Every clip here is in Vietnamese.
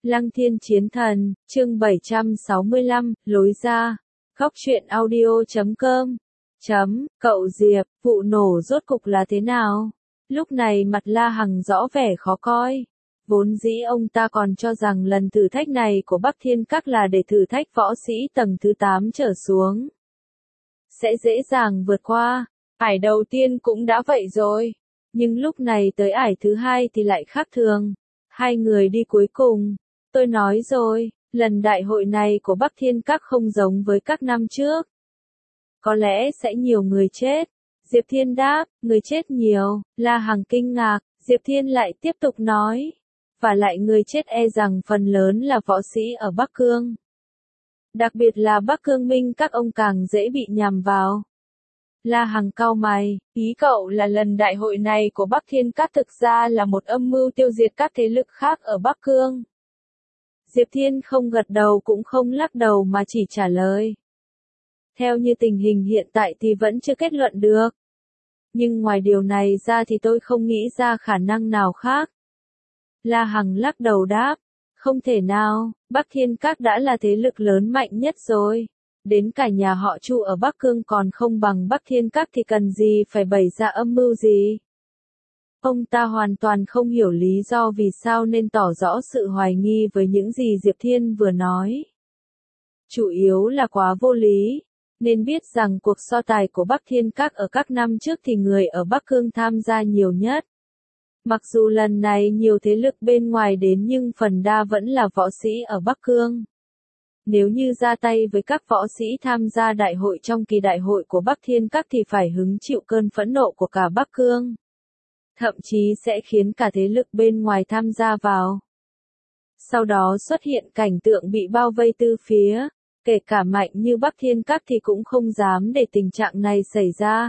Lăng Thiên Chiến Thần, chương 765, lối ra. Góc truyện audio.com. Cậu Diệp, vụ nổ rốt cục là thế nào? Lúc này mặt La Hằng rõ vẻ khó coi. Vốn dĩ ông ta còn cho rằng lần thử thách này của Bắc Thiên Các là để thử thách võ sĩ tầng thứ 8 trở xuống. Sẽ dễ dàng vượt qua. Ải đầu tiên cũng đã vậy rồi. Nhưng lúc này tới ải thứ hai thì lại khác thường. Hai người đi cuối cùng. Tôi nói rồi, lần đại hội này của Bắc Thiên Các không giống với các năm trước. Có lẽ sẽ nhiều người chết. Diệp Thiên đáp, người chết nhiều. La Hằng kinh ngạc, Diệp Thiên lại tiếp tục nói. Và lại người chết e rằng phần lớn là võ sĩ ở Bắc Cương. Đặc biệt là Bắc Cương Minh các ông càng dễ bị nhằm vào. La Hằng cau mày, ý cậu là lần đại hội này của Bắc Thiên Các thực ra là một âm mưu tiêu diệt các thế lực khác ở Bắc Cương. Diệp Thiên không gật đầu cũng không lắc đầu mà chỉ trả lời. Theo như tình hình hiện tại thì vẫn chưa kết luận được. Nhưng ngoài điều này ra thì tôi không nghĩ ra khả năng nào khác. La Hằng lắc đầu đáp. Không thể nào, Bắc Thiên Các đã là thế lực lớn mạnh nhất rồi. Đến cả nhà họ Chu ở Bắc Cương còn không bằng Bắc Thiên Các thì cần gì phải bày ra âm mưu gì. Ông ta hoàn toàn không hiểu lý do vì sao nên tỏ rõ sự hoài nghi với những gì Diệp Thiên vừa nói. Chủ yếu là quá vô lý, nên biết rằng cuộc so tài của Bắc Thiên Các ở các năm trước thì người ở Bắc Cương tham gia nhiều nhất. Mặc dù lần này nhiều thế lực bên ngoài đến nhưng phần đa vẫn là võ sĩ ở Bắc Cương. Nếu như ra tay với các võ sĩ tham gia đại hội trong kỳ đại hội của Bắc Thiên Các thì phải hứng chịu cơn phẫn nộ của cả Bắc Cương. Thậm chí sẽ khiến cả thế lực bên ngoài tham gia vào. Sau đó xuất hiện cảnh tượng bị bao vây từ phía, kể cả mạnh như Bắc Thiên Các thì cũng không dám để tình trạng này xảy ra.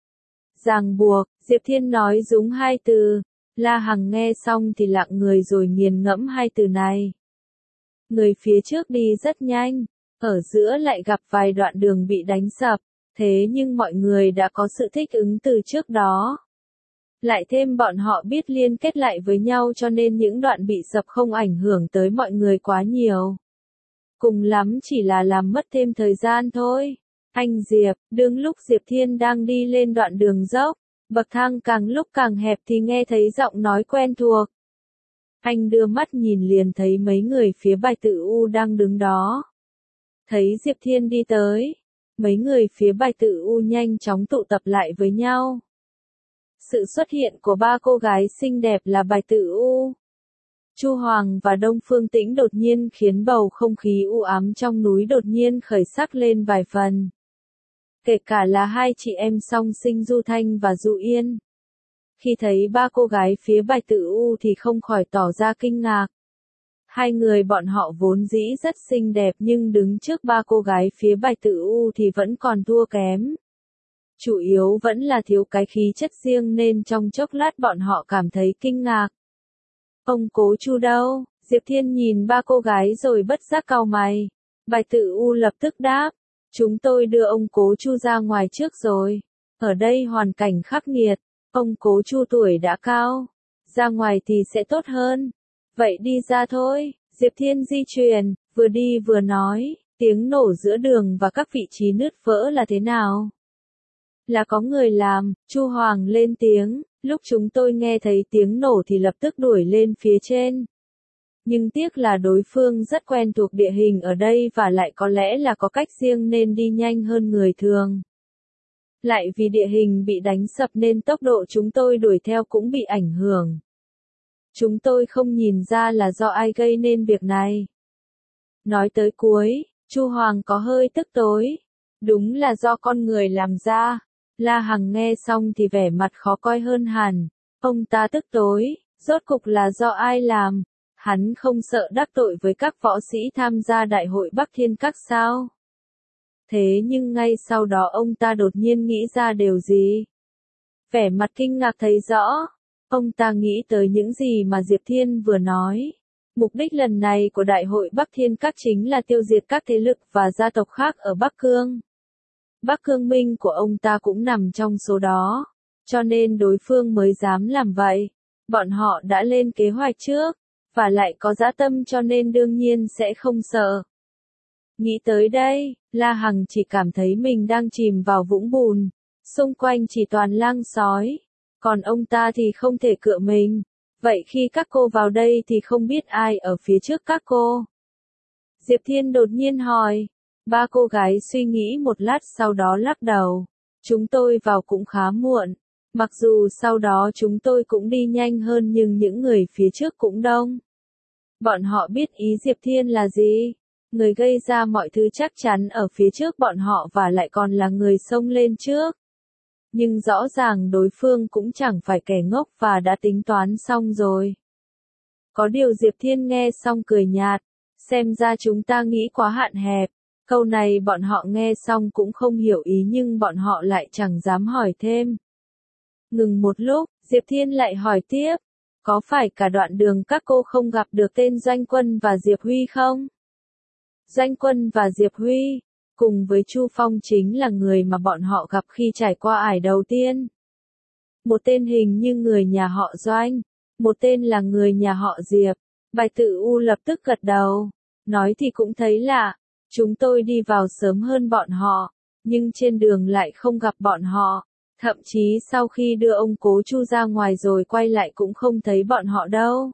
Ràng buộc, Diệp Thiên nói đúng hai từ, La Hằng nghe xong thì lặng người rồi nghiền ngẫm hai từ này. Người phía trước đi rất nhanh, ở giữa lại gặp vài đoạn đường bị đánh sập, thế nhưng mọi người đã có sự thích ứng từ trước đó. Lại thêm bọn họ biết liên kết lại với nhau cho nên những đoạn bị sập không ảnh hưởng tới mọi người quá nhiều. Cùng lắm chỉ là làm mất thêm thời gian thôi. Anh Diệp, đương lúc Diệp Thiên đang đi lên đoạn đường dốc, bậc thang càng lúc càng hẹp thì nghe thấy giọng nói quen thuộc. Anh đưa mắt nhìn liền thấy mấy người phía Bài Tự U đang đứng đó. Thấy Diệp Thiên đi tới, mấy người phía Bài Tự U nhanh chóng tụ tập lại với nhau. Sự xuất hiện của ba cô gái xinh đẹp là Bài Tự U, Chu Hoàng và Đông Phương Tĩnh đột nhiên khiến bầu không khí u ám trong núi đột nhiên khởi sắc lên vài phần. Kể cả là hai chị em song sinh Du Thanh và Du Yên. Khi thấy ba cô gái phía Bài Tự U thì không khỏi tỏ ra kinh ngạc. Hai người bọn họ vốn dĩ rất xinh đẹp nhưng đứng trước ba cô gái phía Bài Tự U thì vẫn còn thua kém. Chủ yếu vẫn là thiếu cái khí chất riêng nên trong chốc lát bọn họ cảm thấy kinh ngạc. Ông Cố Chu đâu? Diệp Thiên nhìn ba cô gái rồi bất giác cau mày. Bài Tự U lập tức đáp. Chúng tôi đưa ông Cố Chu ra ngoài trước rồi. Ở đây hoàn cảnh khắc nghiệt. Ông Cố Chu tuổi đã cao. Ra ngoài thì sẽ tốt hơn. Vậy đi ra thôi. Diệp Thiên di chuyển, vừa đi vừa nói. Tiếng nổ giữa đường và các vị trí nứt vỡ là thế nào? Là có người làm, Chu Hoàng lên tiếng, lúc chúng tôi nghe thấy tiếng nổ thì lập tức đuổi lên phía trên. Nhưng tiếc là đối phương rất quen thuộc địa hình ở đây và lại có lẽ là có cách riêng nên đi nhanh hơn người thường. Lại vì địa hình bị đánh sập nên tốc độ chúng tôi đuổi theo cũng bị ảnh hưởng. Chúng tôi không nhìn ra là do ai gây nên việc này. Nói tới cuối, Chu Hoàng có hơi tức tối. Đúng là do con người làm ra. La Hằng nghe xong thì vẻ mặt khó coi hơn hẳn. Ông ta tức tối, rốt cục là do ai làm? Hắn không sợ đắc tội với các võ sĩ tham gia đại hội Bắc Thiên Các sao? Thế nhưng ngay sau đó ông ta đột nhiên nghĩ ra điều gì? Vẻ mặt kinh ngạc thấy rõ. Ông ta nghĩ tới những gì mà Diệp Thiên vừa nói. Mục đích lần này của đại hội Bắc Thiên Các chính là tiêu diệt các thế lực và gia tộc khác ở Bắc Cương. Bắc Cương Minh của ông ta cũng nằm trong số đó, cho nên đối phương mới dám làm vậy. Bọn họ đã lên kế hoạch trước, và lại có dã tâm cho nên đương nhiên sẽ không sợ. Nghĩ tới đây, La Hằng chỉ cảm thấy mình đang chìm vào vũng bùn, xung quanh chỉ toàn lang sói, còn ông ta thì không thể cựa mình. Vậy khi các cô vào đây thì không biết ai ở phía trước các cô? Diệp Thiên đột nhiên hỏi. Ba cô gái suy nghĩ một lát sau đó lắc đầu. Chúng tôi vào cũng khá muộn. Mặc dù sau đó chúng tôi cũng đi nhanh hơn nhưng những người phía trước cũng đông. Bọn họ biết ý Diệp Thiên là gì? Người gây ra mọi thứ chắc chắn ở phía trước bọn họ và lại còn là người xông lên trước. Nhưng rõ ràng đối phương cũng chẳng phải kẻ ngốc và đã tính toán xong rồi. Có điều Diệp Thiên nghe xong cười nhạt. Xem ra chúng ta nghĩ quá hạn hẹp. Câu này bọn họ nghe xong cũng không hiểu ý nhưng bọn họ lại chẳng dám hỏi thêm. Ngừng một lúc, Diệp Thiên lại hỏi tiếp. Có phải cả đoạn đường các cô không gặp được tên Doanh Quân và Diệp Huy không? Doanh Quân và Diệp Huy, cùng với Chu Phong chính là người mà bọn họ gặp khi trải qua ải đầu tiên. Một tên hình như người nhà họ Doanh, một tên là người nhà họ Diệp. Bạch Tự U lập tức gật đầu. Nói thì cũng thấy lạ, chúng tôi đi vào sớm hơn bọn họ, nhưng trên đường lại không gặp bọn họ. Thậm chí sau khi đưa ông Cố Chu ra ngoài rồi quay lại cũng không thấy bọn họ đâu.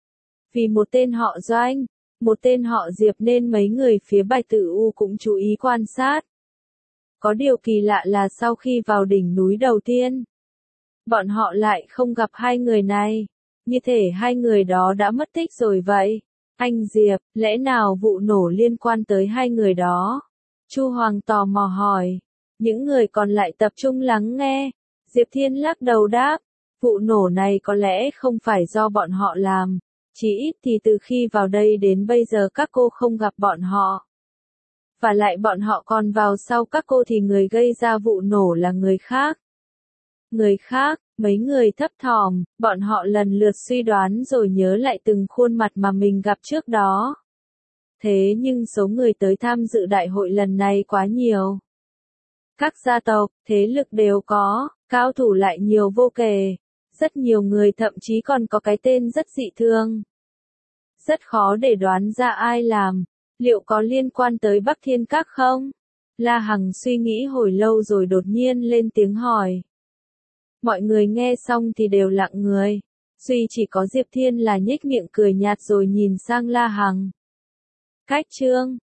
Vì một tên họ Doanh, một tên họ Diệp nên mấy người phía Bạch Tự U cũng chú ý quan sát. Có điều kỳ lạ là sau khi vào đỉnh núi đầu tiên, bọn họ lại không gặp hai người này. Như thể hai người đó đã mất tích rồi vậy. Anh Diệp, lẽ nào vụ nổ liên quan tới hai người đó? Chu Hoàng tò mò hỏi. Những người còn lại tập trung lắng nghe. Diệp Thiên lắc đầu đáp. Vụ nổ này có lẽ không phải do bọn họ làm. Chỉ ít thì từ khi vào đây đến bây giờ các cô không gặp bọn họ. Và lại bọn họ còn vào sau các cô thì người gây ra vụ nổ là người khác. Người khác, mấy người thấp thỏm, bọn họ lần lượt suy đoán rồi nhớ lại từng khuôn mặt mà mình gặp trước đó. Thế nhưng số người tới tham dự đại hội lần này quá nhiều. Các gia tộc, thế lực đều có, cao thủ lại nhiều vô kể. Rất nhiều người thậm chí còn có cái tên rất dị thường. Rất khó để đoán ra ai làm. Liệu có liên quan tới Bắc Thiên Các không? La Hằng suy nghĩ hồi lâu rồi đột nhiên lên tiếng hỏi. Mọi người nghe xong thì đều lặng người. Duy chỉ có Diệp Thiên là nhếch miệng cười nhạt rồi nhìn sang La Hằng. Cách chương